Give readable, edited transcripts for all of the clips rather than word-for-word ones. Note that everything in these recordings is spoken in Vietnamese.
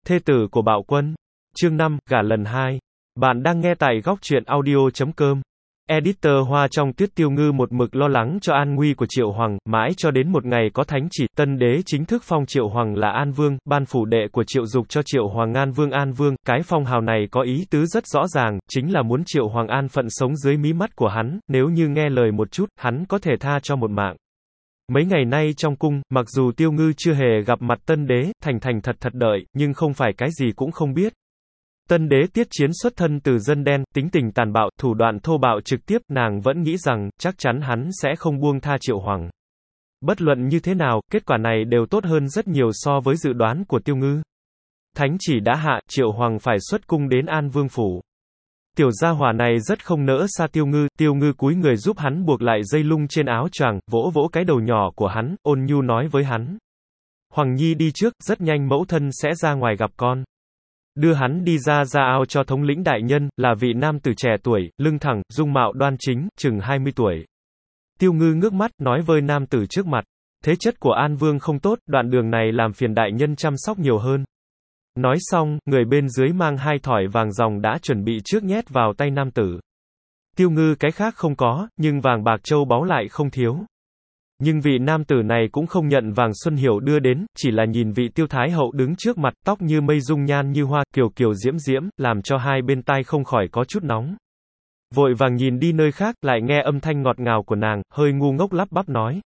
Thê tử của Bạo Quân. Chương 5, gả lần 2. Bạn đang nghe tại góc truyện audio.com. Editor Hoa trong Tuyết Tiêu Ngư một mực lo lắng cho an nguy của Triệu Hoàng, mãi cho đến một ngày có thánh chỉ, tân đế chính thức phong Triệu Hoàng là An Vương, ban phủ đệ của Triệu Dục cho Triệu Hoàng An Vương An Vương, cái phong hào này có ý tứ rất rõ ràng, chính là muốn Triệu Hoàng an phận sống dưới mí mắt của hắn, nếu như nghe lời một chút, hắn có thể tha cho một mạng. Mấy ngày nay trong cung, mặc dù Tiêu Ngư chưa hề gặp mặt tân đế, thành thật đợi, nhưng không phải cái gì cũng không biết. Tân đế Tiết Chiến xuất thân từ dân đen, tính tình tàn bạo, thủ đoạn thô bạo trực tiếp, nàng vẫn nghĩ rằng, chắc chắn hắn sẽ không buông tha Triệu Hoàng. Bất luận như thế nào, kết quả này đều tốt hơn rất nhiều so với dự đoán của Tiêu Ngư. Thánh chỉ đã hạ, Triệu Hoàng phải xuất cung đến An Vương phủ. Tiểu gia hỏa này rất không nỡ xa Tiêu Ngư cúi người giúp hắn buộc lại dây lung trên áo choàng, vỗ vỗ cái đầu nhỏ của hắn, ôn nhu nói với hắn. Hoàng Nhi đi trước, rất nhanh mẫu thân sẽ ra ngoài gặp con. Đưa hắn đi ra ao cho thống lĩnh đại nhân, là vị nam tử trẻ tuổi, lưng thẳng, dung mạo đoan chính, chừng 20 tuổi. Tiêu Ngư ngước mắt, nói với nam tử trước mặt. Thế chất của An Vương không tốt, đoạn đường này làm phiền đại nhân chăm sóc nhiều hơn. Nói xong, người bên dưới mang 2 thỏi vàng ròng đã chuẩn bị trước nhét vào tay nam tử. Tiêu Ngư cái khác không có, nhưng vàng bạc châu báu lại không thiếu. Nhưng vị nam tử này cũng không nhận vàng Xuân Hiểu đưa đến, chỉ là nhìn vị Tiêu Thái hậu đứng trước mặt, tóc như mây dung nhan như hoa, kiều diễm, làm cho hai bên tai không khỏi có chút nóng. Vội vàng nhìn đi nơi khác, lại nghe âm thanh ngọt ngào của nàng, hơi ngu ngốc lắp bắp nói.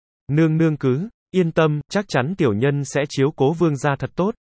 Nương cứ yên tâm, chắc chắn tiểu nhân sẽ chiếu cố vương gia thật tốt.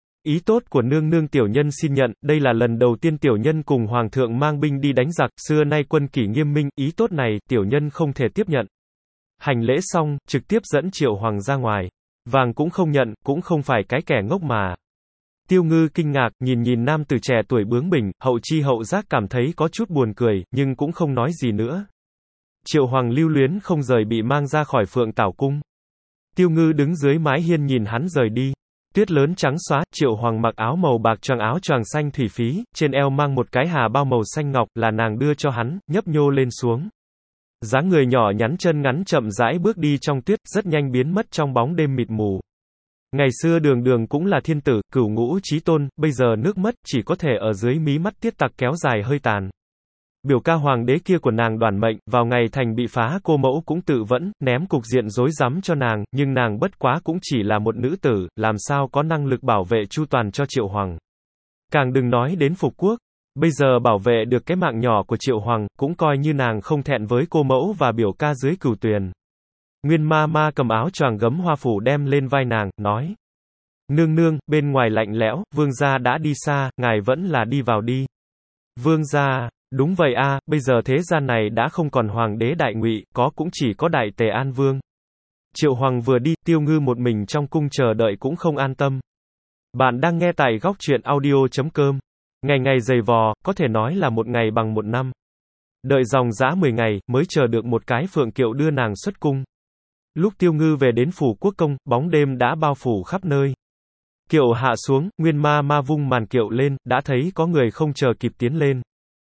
Ý tốt của nương tiểu nhân xin nhận, đây là lần đầu tiên tiểu nhân cùng hoàng thượng mang binh đi đánh giặc, xưa nay quân kỷ nghiêm minh, ý tốt này, tiểu nhân không thể tiếp nhận. Hành lễ xong, trực tiếp dẫn Triệu Hoàng ra ngoài. Vàng cũng không nhận, cũng không phải cái kẻ ngốc mà. Tiêu Ngư kinh ngạc, nhìn nam tử trẻ tuổi bướng bỉnh, hậu chi hậu giác cảm thấy có chút buồn cười, nhưng cũng không nói gì nữa. Triệu Hoàng lưu luyến không rời bị mang ra khỏi Phượng Tảo cung. Tiêu Ngư đứng dưới mái hiên nhìn hắn rời đi. Tuyết lớn trắng xóa, Triệu Hoàng mặc áo màu bạc choàng áo choàng xanh thủy phí, trên eo mang một cái hà bao màu xanh ngọc, là nàng đưa cho hắn, nhấp nhô lên xuống. Dáng người nhỏ nhắn chân ngắn chậm rãi bước đi trong tuyết, rất nhanh biến mất trong bóng đêm mịt mù. Ngày xưa Đường cũng là thiên tử, cửu ngũ chí tôn, bây giờ nước mất, chỉ có thể ở dưới mí mắt Tiết Tặc kéo dài hơi tàn. Biểu ca hoàng đế kia của nàng Đoản Mệnh, vào ngày thành bị phá cô mẫu cũng tự vẫn, ném cục diện rối rắm cho nàng, nhưng nàng bất quá cũng chỉ là một nữ tử, làm sao có năng lực bảo vệ chu toàn cho Triệu Hoàng. Càng đừng nói đến phục quốc. Bây giờ bảo vệ được cái mạng nhỏ của Triệu Hoàng, cũng coi như nàng không thẹn với cô mẫu và biểu ca dưới cửu tuyền. Nguyên ma cầm áo choàng gấm hoa phủ đem lên vai nàng, nói. Nương, bên ngoài lạnh lẽo, vương gia đã đi xa, ngài vẫn là đi vào đi. Vương gia, đúng vậy a, bây giờ thế gian này đã không còn hoàng đế Đại Ngụy, có cũng chỉ có Đại Tề An Vương. Triệu Hoàng vừa đi, Tiêu Ngư một mình trong cung chờ đợi cũng không an tâm. Bạn đang nghe tại góc truyện audio.com. Ngày dày vò, có thể nói là một ngày bằng một năm. Đợi dòng dã 10 ngày, mới chờ được một cái phượng kiệu đưa nàng xuất cung. Lúc Tiêu Ngư về đến phủ quốc công, bóng đêm đã bao phủ khắp nơi. Kiệu hạ xuống, Nguyên ma vung màn kiệu lên, đã thấy có người không chờ kịp tiến lên.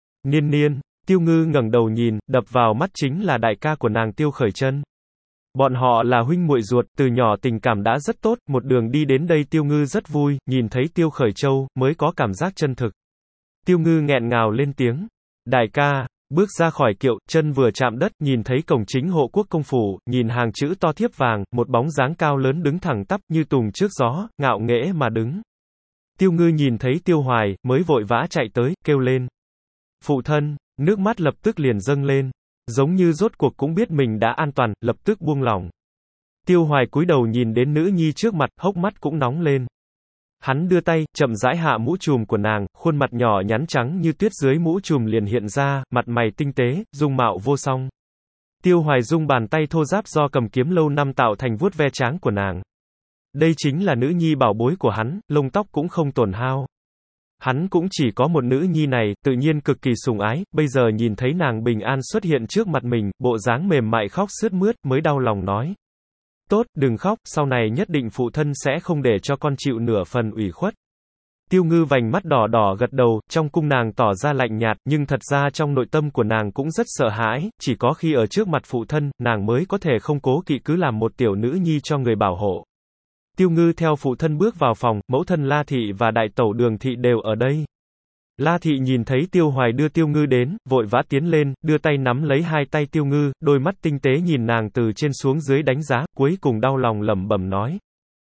Niên, Tiêu Ngư ngẩng đầu nhìn, đập vào mắt chính là đại ca của nàng Tiêu Khởi Chân. Bọn họ là huynh muội ruột, từ nhỏ tình cảm đã rất tốt, một đường đi đến đây Tiêu Ngư rất vui, nhìn thấy Tiêu Khởi Châu, mới có cảm giác chân thực. Tiêu Ngư nghẹn ngào lên tiếng. Đại ca, bước ra khỏi kiệu, chân vừa chạm đất, nhìn thấy cổng chính hộ quốc công phủ, nhìn hàng chữ to thiếp vàng, một bóng dáng cao lớn đứng thẳng tắp như tùng trước gió, ngạo nghễ mà đứng. Tiêu Ngư nhìn thấy Tiêu Hoài, mới vội vã chạy tới, kêu lên. Phụ thân, nước mắt lập tức liền dâng lên. Giống như rốt cuộc cũng biết mình đã an toàn, lập tức buông lỏng. Tiêu Hoài cúi đầu nhìn đến nữ nhi trước mặt, hốc mắt cũng nóng lên. Hắn đưa tay, chậm rãi hạ mũ trùm của nàng, khuôn mặt nhỏ nhắn trắng như tuyết dưới mũ trùm liền hiện ra, mặt mày tinh tế, dung mạo vô song. Tiêu Hoài dung bàn tay thô ráp do cầm kiếm lâu năm tạo thành vuốt ve trán của nàng. Đây chính là nữ nhi bảo bối của hắn, lông tóc cũng không tổn hao. Hắn cũng chỉ có một nữ nhi này, tự nhiên cực kỳ sủng ái, bây giờ nhìn thấy nàng bình an xuất hiện trước mặt mình, bộ dáng mềm mại khóc sướt mướt, mới đau lòng nói. Tốt, đừng khóc, sau này nhất định phụ thân sẽ không để cho con chịu nửa phần ủy khuất. Tiêu Ngư vành mắt đỏ gật đầu, trong cung nàng tỏ ra lạnh nhạt, nhưng thật ra trong nội tâm của nàng cũng rất sợ hãi, chỉ có khi ở trước mặt phụ thân, nàng mới có thể không cố kỵ cứ làm một tiểu nữ nhi cho người bảo hộ. Tiêu Ngư theo phụ thân bước vào phòng, mẫu thân La Thị và đại tẩu Đường Thị đều ở đây. La Thị nhìn thấy Tiêu Hoài đưa Tiêu Ngư đến, vội vã tiến lên, đưa tay nắm lấy hai tay Tiêu Ngư, đôi mắt tinh tế nhìn nàng từ trên xuống dưới đánh giá, cuối cùng đau lòng lẩm bẩm nói.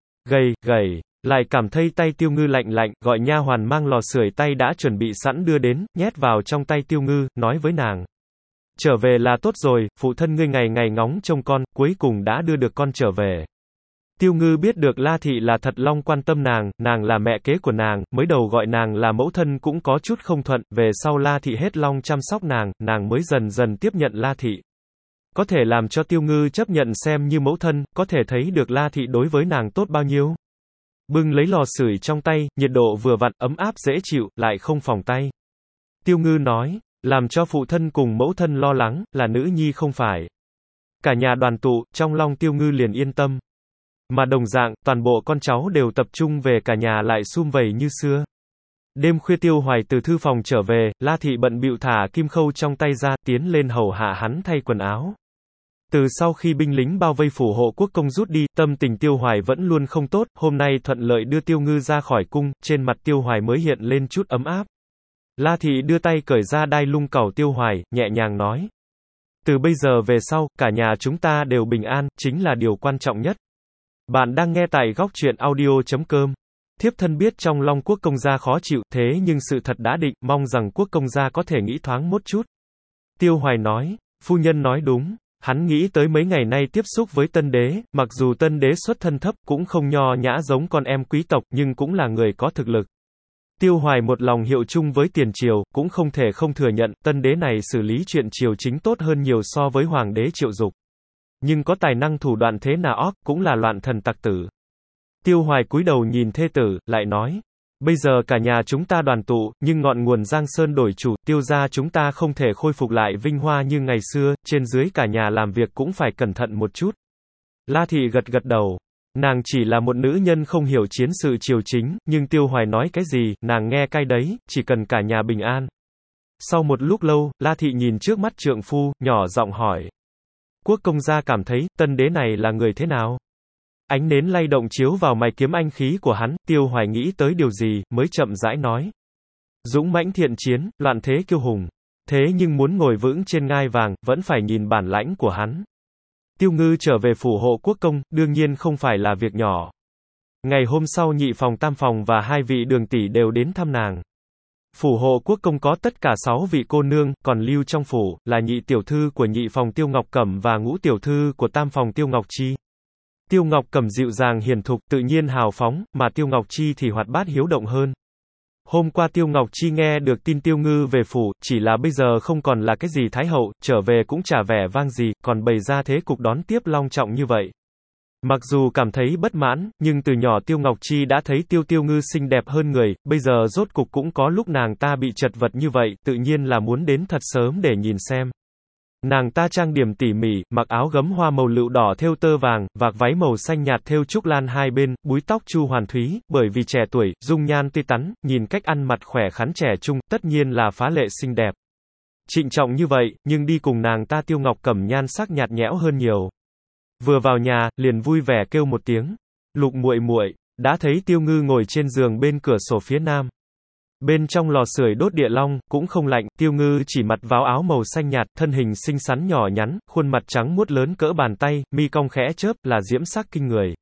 Gầy, lại cảm thấy tay Tiêu Ngư lạnh lạnh, gọi nha hoàn mang lò sưởi tay đã chuẩn bị sẵn đưa đến, nhét vào trong tay Tiêu Ngư, nói với nàng. Trở về là tốt rồi, phụ thân ngươi ngày ngày ngóng trông con, cuối cùng đã đưa được con trở về. Tiêu Ngư biết được La Thị là thật lòng quan tâm nàng là mẹ kế của nàng, mới đầu gọi nàng là mẫu thân cũng có chút không thuận, về sau La Thị hết lòng chăm sóc nàng mới dần dần tiếp nhận La Thị. Có thể làm cho Tiêu Ngư chấp nhận xem như mẫu thân, có thể thấy được La Thị đối với nàng tốt bao nhiêu. Bưng lấy lò sưởi trong tay, nhiệt độ vừa vặn, ấm áp dễ chịu, lại không phỏng tay. Tiêu Ngư nói, làm cho phụ thân cùng mẫu thân lo lắng, là nữ nhi không phải. Cả nhà đoàn tụ, trong lòng Tiêu Ngư liền yên tâm. Mà đồng dạng, toàn bộ con cháu đều tập trung về cả nhà lại sum vầy như xưa. Đêm khuya Tiêu Hoài từ thư phòng trở về, La Thị bận bịu thả kim khâu trong tay ra, tiến lên hầu hạ hắn thay quần áo. Từ sau khi binh lính bao vây phủ hộ quốc công rút đi, tâm tình Tiêu Hoài vẫn luôn không tốt, hôm nay thuận lợi đưa Tiêu Ngư ra khỏi cung, trên mặt Tiêu Hoài mới hiện lên chút ấm áp. La Thị đưa tay cởi ra đai lưng cẩu Tiêu Hoài, nhẹ nhàng nói. Từ bây giờ về sau, cả nhà chúng ta đều bình an, chính là điều quan trọng nhất. Bạn đang nghe tại góc truyện audio.com. Thiếp thân biết trong lòng quốc công gia khó chịu, thế nhưng sự thật đã định, mong rằng quốc công gia có thể nghĩ thoáng một chút. Tiêu Hoài nói, phu nhân nói đúng, hắn nghĩ tới mấy ngày nay tiếp xúc với tân đế, mặc dù tân đế xuất thân thấp, cũng không nho nhã giống con em quý tộc, nhưng cũng là người có thực lực. Tiêu Hoài một lòng hiệu chung với tiền triều, cũng không thể không thừa nhận, tân đế này xử lý chuyện triều chính tốt hơn nhiều so với hoàng đế Triệu Dục. Nhưng có tài năng thủ đoạn thế nào óc, cũng là loạn thần tặc tử. Tiêu Hoài cúi đầu nhìn thê tử, lại nói, bây giờ cả nhà chúng ta đoàn tụ, nhưng ngọn nguồn Giang Sơn đổi chủ, Tiêu gia chúng ta không thể khôi phục lại vinh hoa như ngày xưa, trên dưới cả nhà làm việc cũng phải cẩn thận một chút. La Thị gật đầu. Nàng chỉ là một nữ nhân không hiểu chiến sự triều chính, nhưng Tiêu Hoài nói cái gì, nàng nghe cái đấy, chỉ cần cả nhà bình an. Sau một lúc lâu, La Thị nhìn trước mắt trượng phu, nhỏ giọng hỏi. Quốc công gia cảm thấy, tân đế này là người thế nào? Ánh nến lay động chiếu vào mày kiếm anh khí của hắn, Tiêu Hoài nghĩ tới điều gì, mới chậm rãi nói. Dũng mãnh thiện chiến, loạn thế kiêu hùng. Thế nhưng muốn ngồi vững trên ngai vàng, vẫn phải nhìn bản lãnh của hắn. Tiêu Ngư trở về phủ hộ quốc công, đương nhiên không phải là việc nhỏ. Ngày hôm sau nhị phòng tam phòng và hai vị đường tỷ đều đến thăm nàng. Phủ hộ quốc công có tất cả 6 vị cô nương, còn lưu trong phủ, là nhị tiểu thư của nhị phòng Tiêu Ngọc Cẩm và ngũ tiểu thư của tam phòng Tiêu Ngọc Chi. Tiêu Ngọc Cẩm dịu dàng hiền thục, tự nhiên hào phóng, mà Tiêu Ngọc Chi thì hoạt bát hiếu động hơn. Hôm qua Tiêu Ngọc Chi nghe được tin Tiêu Ngư về phủ, chỉ là bây giờ không còn là cái gì thái hậu, trở về cũng chả vẻ vang gì, còn bày ra thế cục đón tiếp long trọng như vậy. Mặc dù cảm thấy bất mãn, nhưng từ nhỏ Tiêu Ngọc Chi đã thấy Tiêu Ngư xinh đẹp hơn người, bây giờ rốt cục cũng có lúc nàng ta bị chật vật như vậy, tự nhiên là muốn đến thật sớm để nhìn xem. Nàng ta trang điểm tỉ mỉ, mặc áo gấm hoa màu lựu đỏ thêu tơ vàng, vạc váy màu xanh nhạt thêu trúc lan hai bên, búi tóc chu hoàn thúy, bởi vì trẻ tuổi, dung nhan tươi tắn, nhìn cách ăn mặc khỏe khoắn trẻ trung, tất nhiên là phá lệ xinh đẹp. Trịnh trọng như vậy, nhưng đi cùng nàng ta Tiêu Ngọc Cẩm nhan sắc nhạt nhẽo hơn nhiều. Vừa vào nhà, liền vui vẻ kêu một tiếng, "Lục muội muội." Đã thấy Tiêu Ngư ngồi trên giường bên cửa sổ phía nam. Bên trong lò sưởi đốt địa long, cũng không lạnh, Tiêu Ngư chỉ mặc váu áo màu xanh nhạt, thân hình xinh xắn nhỏ nhắn, khuôn mặt trắng muốt lớn cỡ bàn tay, mi cong khẽ chớp, là diễm sắc kinh người.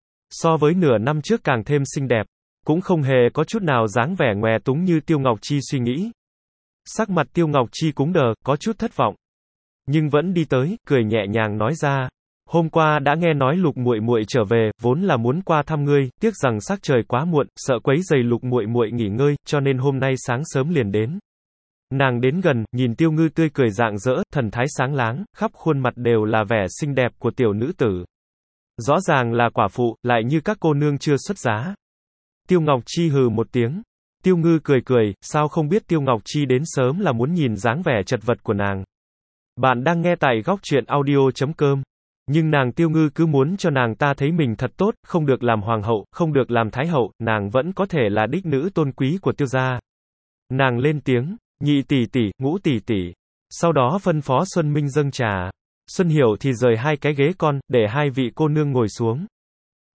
So với nửa năm trước càng thêm xinh đẹp, cũng không hề có chút nào dáng vẻ ngoè túng như Tiêu Ngọc Chi suy nghĩ. Sắc mặt Tiêu Ngọc Chi cứng đờ, có chút thất vọng. Nhưng vẫn đi tới, cười nhẹ nhàng nói ra. Hôm qua đã nghe nói Lục muội muội trở về, vốn là muốn qua thăm ngươi, tiếc rằng sắc trời quá muộn, sợ quấy rầy Lục muội muội nghỉ ngơi, cho nên hôm nay sáng sớm liền đến. Nàng đến gần, nhìn Tiêu Ngư tươi cười rạng rỡ, thần thái sáng láng, khắp khuôn mặt đều là vẻ xinh đẹp của tiểu nữ tử. Rõ ràng là quả phụ, lại như các cô nương chưa xuất giá. Tiêu Ngọc Chi hừ một tiếng. Tiêu Ngư cười, sao không biết Tiêu Ngọc Chi đến sớm là muốn nhìn dáng vẻ chật vật của nàng. Bạn đang nghe tại góc truyện audio.com. Nhưng nàng Tiêu Ngư cứ muốn cho nàng ta thấy mình thật tốt, không được làm hoàng hậu, không được làm thái hậu, nàng vẫn có thể là đích nữ tôn quý của Tiêu gia. Nàng lên tiếng, nhị tỷ tỷ, ngũ tỷ tỷ. Sau đó phân phó Xuân Minh dâng trà. Xuân Hiểu thì rời hai cái ghế con, để hai vị cô nương ngồi xuống.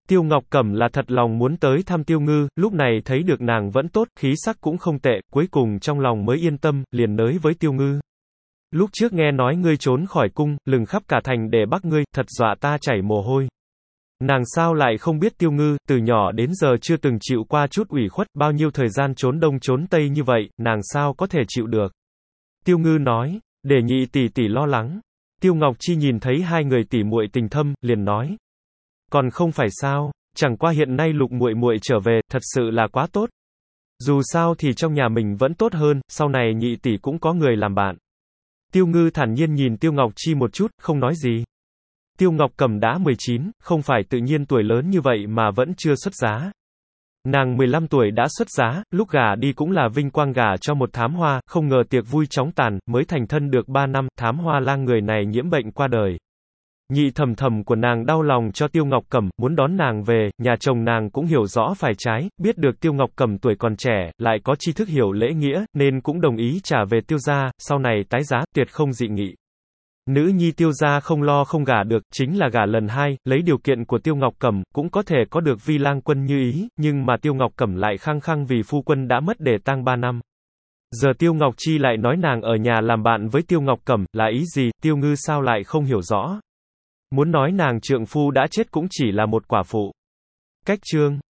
Tiêu Ngọc Cẩm là thật lòng muốn tới thăm Tiêu Ngư, lúc này thấy được nàng vẫn tốt, khí sắc cũng không tệ, cuối cùng trong lòng mới yên tâm, liền nới với Tiêu Ngư. Lúc trước nghe nói ngươi trốn khỏi cung, lừng khắp cả thành để bắt ngươi, thật dọa ta chảy mồ hôi. Nàng sao lại không biết Tiêu Ngư, từ nhỏ đến giờ chưa từng chịu qua chút ủy khuất, bao nhiêu thời gian trốn đông trốn tây như vậy, nàng sao có thể chịu được. Tiêu Ngư nói, để nhị tỷ tỷ lo lắng. Tiêu Ngọc Chi nhìn thấy hai người tỷ muội tình thâm, liền nói. Còn không phải sao, chẳng qua hiện nay Lục muội muội trở về, thật sự là quá tốt. Dù sao thì trong nhà mình vẫn tốt hơn, sau này nhị tỷ cũng có người làm bạn. Tiêu Ngư thản nhiên nhìn Tiêu Ngọc Chi một chút, không nói gì. Tiêu Ngọc Cẩm đã 19, không phải tự nhiên tuổi lớn như vậy mà vẫn chưa xuất giá. Nàng 15 tuổi đã xuất giá, lúc gả đi cũng là vinh quang gả cho một thám hoa, không ngờ tiệc vui chóng tàn, mới thành thân được 3 năm, thám hoa lang người này nhiễm bệnh qua đời. Nhị thầm thầm của nàng đau lòng cho Tiêu Ngọc Cẩm, muốn đón nàng về, nhà chồng nàng cũng hiểu rõ phải trái, biết được Tiêu Ngọc Cẩm tuổi còn trẻ, lại có tri thức hiểu lễ nghĩa, nên cũng đồng ý trả về Tiêu gia, sau này tái giá, tuyệt không dị nghị. Nữ nhi Tiêu gia không lo không gả được, chính là gả lần hai, lấy điều kiện của Tiêu Ngọc Cẩm, cũng có thể có được Vi lang quân như ý, nhưng mà Tiêu Ngọc Cẩm lại khăng khăng vì phu quân đã mất để tang 3 năm. Giờ Tiêu Ngọc Chi lại nói nàng ở nhà làm bạn với Tiêu Ngọc Cẩm, là ý gì, Tiêu Ngư sao lại không hiểu rõ. Muốn nói nàng trượng phu đã chết cũng chỉ là một quả phụ. Cách chương